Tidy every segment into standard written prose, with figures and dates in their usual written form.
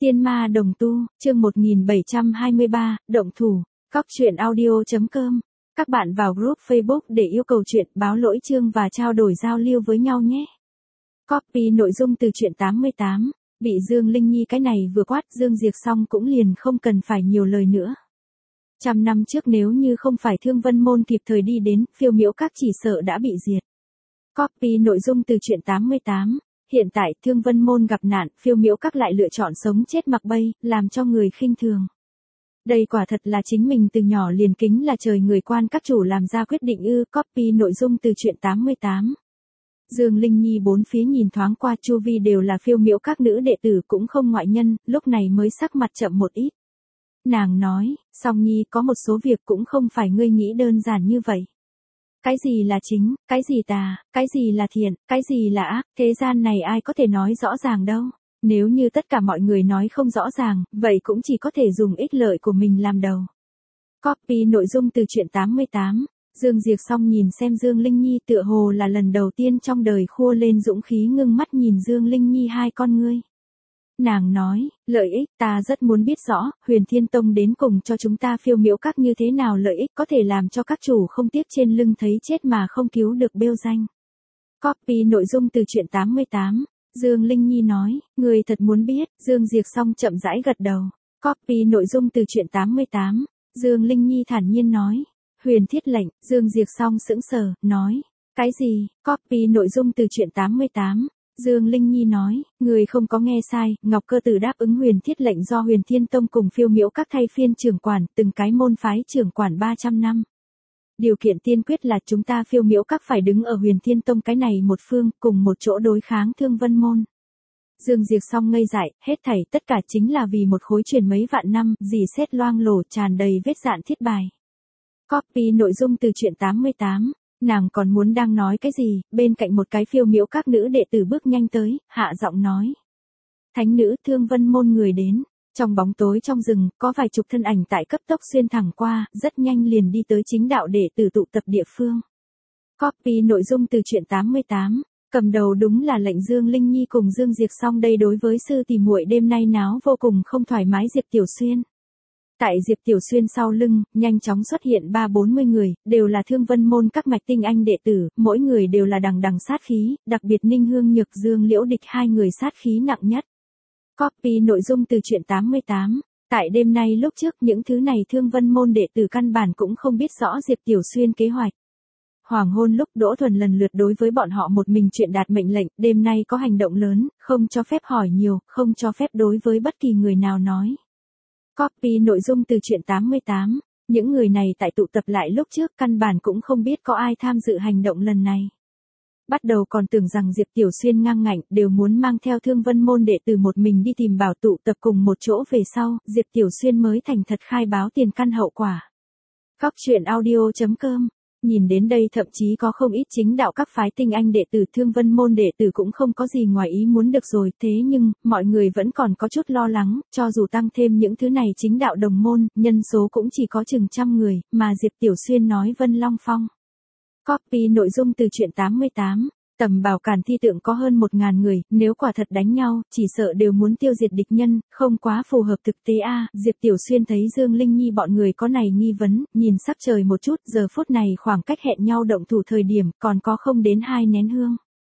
Tiên ma đồng tu, chương 1723, động thủ, Cóc truyện audio.com. Các bạn vào group Facebook để yêu cầu chuyện, báo lỗi chương và trao đổi giao lưu với nhau nhé. Copy nội dung từ truyện 88, bị Dương Linh Nhi cái này vừa quát Dương Diệp xong cũng liền không cần phải nhiều lời nữa. 100 năm trước nếu như không phải Thương Vân Môn kịp thời đi đến, Phiêu Miễu Các chỉ sợ đã bị diệt. Copy nội dung từ truyện 88. Hiện tại Thương Vân Môn gặp nạn, Phiêu Miễu Các lại lựa chọn sống chết mặc bay, làm cho người khinh thường. Đây quả thật là chính mình từ nhỏ liền kính là trời người quan các chủ làm ra quyết định ư. Copy nội dung từ truyện 88. Dương Linh Nhi bốn phía nhìn thoáng qua chu vi đều là Phiêu Miễu Các nữ đệ tử cũng không ngoại nhân, lúc này mới sắc mặt chậm một ít. Nàng nói, Song Nhi có một số việc cũng không phải ngươi nghĩ đơn giản như vậy. Cái gì là chính, cái gì tà, cái gì là thiện, cái gì là ác, thế gian này ai có thể nói rõ ràng đâu. Nếu như tất cả mọi người nói không rõ ràng, vậy cũng chỉ có thể dùng ích lợi của mình làm đầu. Copy nội dung từ truyện 88. Dương Diệp Song nhìn xem Dương Linh Nhi tựa hồ là lần đầu tiên trong đời khua lên dũng khí ngưng mắt nhìn Dương Linh Nhi hai con ngươi. Nàng nói, lợi ích ta rất muốn biết rõ, Huyền Thiên Tông đến cùng cho chúng ta Phiêu Miễu Các như thế nào lợi ích có thể làm cho các chủ không tiếc trên lưng thấy chết mà không cứu được bêu danh. Copy nội dung từ truyện 88. Dương Linh Nhi nói, người thật muốn biết, Dương Diệp Song chậm rãi gật đầu. Copy nội dung từ truyện 88. Dương Linh Nhi thản nhiên nói, Huyền Thiết lệnh, Dương Diệp Song sững sờ, nói, cái gì? Copy nội dung từ truyện 88. Dương Linh Nhi nói, người không có nghe sai, Ngọc Cơ Tử đáp ứng Huyền Thiết lệnh do Huyền Thiên Tông cùng Phiêu Miễu Các thay phiên trưởng quản, từng cái môn phái trưởng quản 300 năm. Điều kiện tiên quyết là chúng ta Phiêu Miễu Các phải đứng ở Huyền Thiên Tông cái này một phương, cùng một chỗ đối kháng Thương Vân Môn. Dương Diệp Song ngây dại, hết thảy tất cả chính là vì một khối truyền mấy vạn năm, dì xét loang lổ tràn đầy vết dạn thiết bài. Copy nội dung từ truyện 88. Nàng còn muốn đang nói cái gì, bên cạnh một cái Phiêu Miễu Các nữ đệ tử bước nhanh tới, hạ giọng nói. Thánh nữ Thương Vân Môn người đến. Trong bóng tối trong rừng, có vài chục thân ảnh tại cấp tốc xuyên thẳng qua, rất nhanh liền đi tới chính đạo đệ tử tụ tập địa phương. Copy nội dung từ truyện 88. Cầm đầu đúng là lệnh Dương Linh Nhi cùng Dương Diệp Song đây đối với sư tỷ muội đêm nay náo vô cùng không thoải mái Diệp Tiểu Xuyên. Tại Diệp Tiểu Xuyên sau lưng, nhanh chóng xuất hiện 30-40 người, đều là Thương Vân Môn các mạch tinh anh đệ tử, mỗi người đều là đằng đằng sát khí, đặc biệt Ninh Hương Nhược Dương Liễu Địch hai người sát khí nặng nhất. Copy nội dung từ truyện 88. Tại đêm nay lúc trước những thứ này Thương Vân Môn đệ tử căn bản cũng không biết rõ Diệp Tiểu Xuyên kế hoạch. Hoàng hôn lúc Đỗ Thuần lần lượt đối với bọn họ một mình chuyện đạt mệnh lệnh, đêm nay có hành động lớn, không cho phép hỏi nhiều, không cho phép đối với bất kỳ người nào nói. Copy nội dung từ truyện 88. Những người này tại tụ tập lại lúc trước căn bản cũng không biết có ai tham dự hành động lần này. Bắt đầu còn tưởng rằng Diệp Tiểu Xuyên ngang ngạnh đều muốn mang theo Thương Vân Môn đệ tử một mình đi tìm bảo tụ tập cùng một chỗ về sau, Diệp Tiểu Xuyên mới thành thật khai báo tiền căn hậu quả. Cóc truyện audio.com. Nhìn đến đây thậm chí có không ít chính đạo các phái tinh anh đệ tử Thương Vân Môn đệ tử cũng không có gì ngoài ý muốn được rồi, thế nhưng, mọi người vẫn còn có chút lo lắng, cho dù tăng thêm những thứ này chính đạo đồng môn, nhân số cũng chỉ có chừng 100 người, mà Diệp Tiểu Xuyên nói Vân Long Phong. Copy nội dung từ truyện 88. Tầm Bảo Càn thi tượng có hơn 1000 người, nếu quả thật đánh nhau, chỉ sợ đều muốn tiêu diệt địch nhân, không quá phù hợp thực tế a. Diệp Tiểu Xuyên thấy Dương Linh Nhi bọn người có này nghi vấn, nhìn sắc trời một chút, giờ phút này khoảng cách hẹn nhau động thủ thời điểm, còn có không đến 2 nén hương.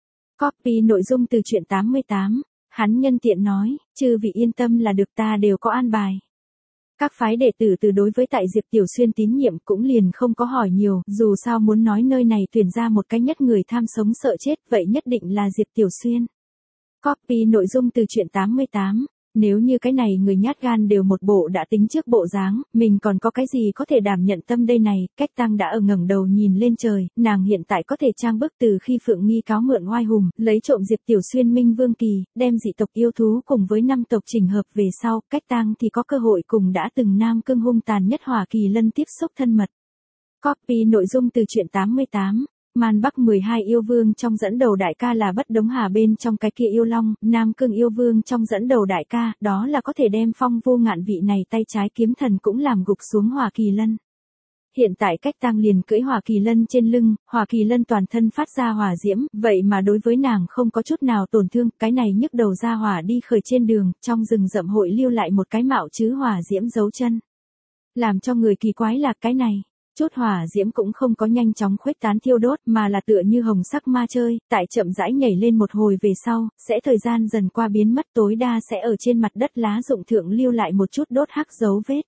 Copy nội dung từ truyện 88. Hắn nhân tiện nói, chư vị yên tâm là được ta đều có an bài. Các phái đệ tử từ đối với tại Diệp Tiểu Xuyên tín nhiệm cũng liền không có hỏi nhiều, dù sao muốn nói nơi này tuyển ra một cái nhất người tham sống sợ chết, vậy nhất định là Diệp Tiểu Xuyên. Copy nội dung từ truyện 88. Nếu như cái này người nhát gan đều một bộ đã tính trước bộ dáng, mình còn có cái gì có thể đảm nhận tâm đây này, Cách Tăng đã ở ngẩng đầu nhìn lên trời, nàng hiện tại có thể trang bức từ khi Phượng Nghi cáo mượn oai hùng, lấy trộm Diệp Tiểu Xuyên Minh Vương Kỳ, đem dị tộc yêu thú cùng với 5 tộc chỉnh hợp về sau, Cách Tăng thì có cơ hội cùng đã từng Nam Cương hung tàn nhất Hỏa Kỳ Lân tiếp xúc thân mật. Copy nội dung từ truyện 88. Man Bắc 12 yêu vương trong dẫn đầu đại ca là Bất Đống Hà bên trong cái kia yêu long, Nam Cương yêu vương trong dẫn đầu đại ca, đó là có thể đem Phong Vô Ngạn vị này tay trái kiếm thần cũng làm gục xuống Hỏa Kỳ Lân. Hiện tại cách tang liền cưỡi hỏa kỳ lân trên lưng, hỏa kỳ lân toàn thân phát ra hỏa diễm, vậy mà đối với nàng không có chút nào tổn thương, cái này nhức đầu ra hỏa đi khởi trên đường, trong rừng rậm hội lưu lại một cái mạo chứ hỏa diễm dấu chân. Làm cho người kỳ quái là cái này. Chút hỏa diễm cũng không có nhanh chóng khuếch tán thiêu đốt mà là tựa như hồng sắc ma chơi, tại chậm rãi nhảy lên một hồi về sau, sẽ thời gian dần qua biến mất tối đa sẽ ở trên mặt đất lá rụng thượng lưu lại một chút đốt hắc dấu vết.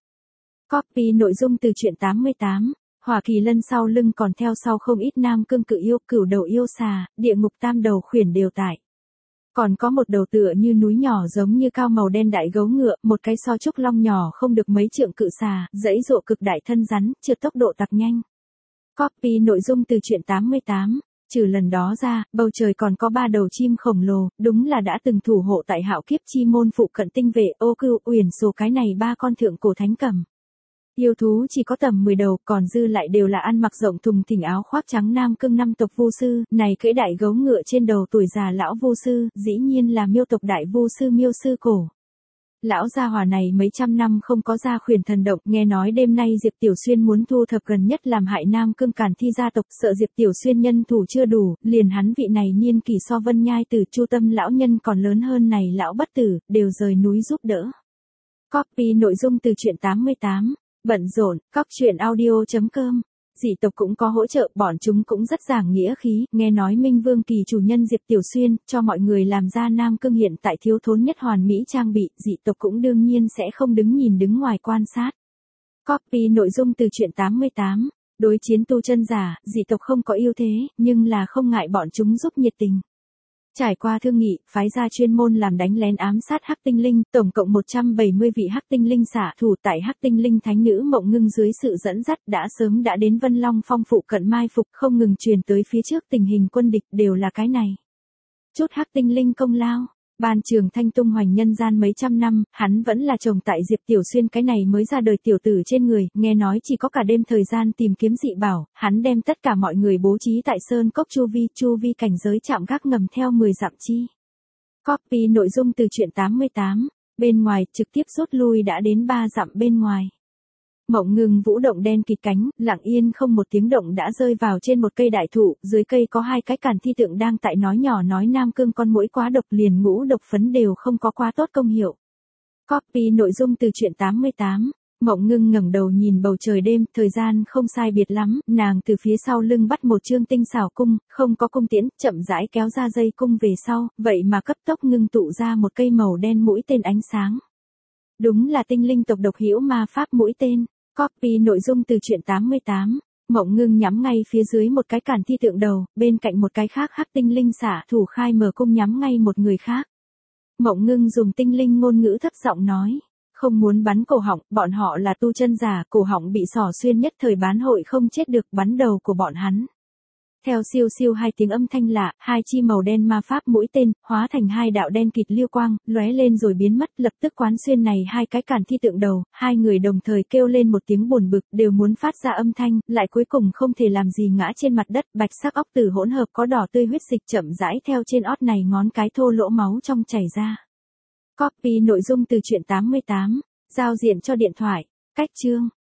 Copy nội dung từ truyện 88, hỏa kỳ lân sau lưng còn theo sau không ít nam cương cự yêu, cửu đầu yêu xà, địa ngục tam đầu khuyển đều tại. Còn có một đầu tựa như núi nhỏ giống như cao màu đen đại gấu ngựa, một cái so trúc long nhỏ không được mấy trượng cự xà, dãy dụa cực đại thân rắn, trượt tốc độ tặc nhanh. Copy nội dung từ truyện 88, trừ lần đó ra, bầu trời còn có 3 đầu chim khổng lồ, đúng là đã từng thủ hộ tại hạo kiếp chi môn phụ cận tinh vệ, ô cưu, uyển số cái này 3 con thượng cổ thánh cầm. Yêu thú chỉ có tầm 10 đầu, còn dư lại đều là ăn mặc rộng thùng thình áo khoác trắng nam cương năm tộc vu sư, này cưỡi đại gấu ngựa trên đầu tuổi già lão vu sư, dĩ nhiên là miêu tộc đại vu sư miêu sư cổ. Lão gia hỏa này mấy trăm năm không có ra khuyển thần động, nghe nói đêm nay Diệp Tiểu Xuyên muốn thu thập gần nhất làm hại nam cương càn thi gia tộc, sợ Diệp Tiểu Xuyên nhân thủ chưa đủ, liền hắn vị này niên kỷ so Vân Nhai từ Chu Tâm lão nhân còn lớn hơn này lão bất tử, đều rời núi giúp đỡ. Copy nội dung từ truyện 88. Bận rộn, cóc truyện audio.com. Dị tộc cũng có hỗ trợ, bọn chúng cũng rất giảng nghĩa khí, nghe nói Minh Vương Kỳ chủ nhân Diệp Tiểu Xuyên, cho mọi người làm ra nam cương hiện tại thiếu thốn nhất hoàn mỹ trang bị, dị tộc cũng đương nhiên sẽ không đứng nhìn đứng ngoài quan sát. Copy nội dung từ truyện 88. Đối chiến tu chân giả, dị tộc không có ưu thế, nhưng là không ngại bọn chúng giúp nhiệt tình. Trải qua thương nghị, phái ra chuyên môn làm đánh lén ám sát hắc tinh linh, tổng cộng 170 vị hắc tinh linh xạ thủ tại hắc tinh linh thánh nữ Mộng Ngưng dưới sự dẫn dắt đã sớm đã đến Vân Long Phong phụ cận mai phục, không ngừng truyền tới phía trước tình hình quân địch đều là cái này. Chút hắc tinh linh công lao. Ban Trường Thanh tung hoành nhân gian mấy trăm năm, hắn vẫn là chồng tại Diệp Tiểu Xuyên cái này mới ra đời tiểu tử trên người, nghe nói chỉ có cả đêm thời gian tìm kiếm dị bảo, hắn đem tất cả mọi người bố trí tại Sơn Cốc chu vi cảnh giới chạm gác ngầm theo 10 dặm chi. Copy nội dung từ truyện 88, bên ngoài trực tiếp rút lui đã đến 3 dặm bên ngoài. Mộng Ngưng vũ động đen kịt cánh, lặng yên không một tiếng động đã rơi vào trên một cây đại thụ, dưới cây có 2 cái càn thi tượng đang tại nói nhỏ nói nam cương con muỗi quá độc liền ngũ độc phấn đều không có quá tốt công hiệu. Copy nội dung từ truyện 88. Mộng Ngưng ngẩng đầu nhìn bầu trời đêm, thời gian không sai biệt lắm, nàng từ phía sau lưng bắt một chương tinh xảo cung, không có cung tiễn, chậm rãi kéo ra dây cung về sau, vậy mà cấp tốc ngưng tụ ra một cây màu đen mũi tên ánh sáng. Đúng là tinh linh tộc độc hữu ma pháp mũi tên. Copy nội dung từ truyện 88. Mộng Ngưng nhắm ngay phía dưới một cái càn thi tượng đầu, bên cạnh một cái khác hắc tinh linh xả thủ khai mở cung nhắm ngay một người khác. Mộng Ngưng dùng tinh linh ngôn ngữ thấp giọng nói, không muốn bắn cổ họng, bọn họ là tu chân giả, cổ họng bị xỏ xuyên nhất thời bán hội không chết được, bắn đầu của bọn hắn. Theo siêu siêu 2 tiếng âm thanh lạ, 2 chi màu đen ma pháp mũi tên, hóa thành 2 đạo đen kịt liêu quang, lóe lên rồi biến mất, lập tức quán xuyên này 2 cái càn thi tượng đầu, 2 người đồng thời kêu lên một tiếng buồn bực, đều muốn phát ra âm thanh, lại cuối cùng không thể làm gì ngã trên mặt đất, bạch sắc óc tử hỗn hợp có đỏ tươi huyết dịch chậm rãi theo trên ót này ngón cái thô lỗ máu trong chảy ra. Copy nội dung từ truyện 88, giao diện cho điện thoại, cách chương.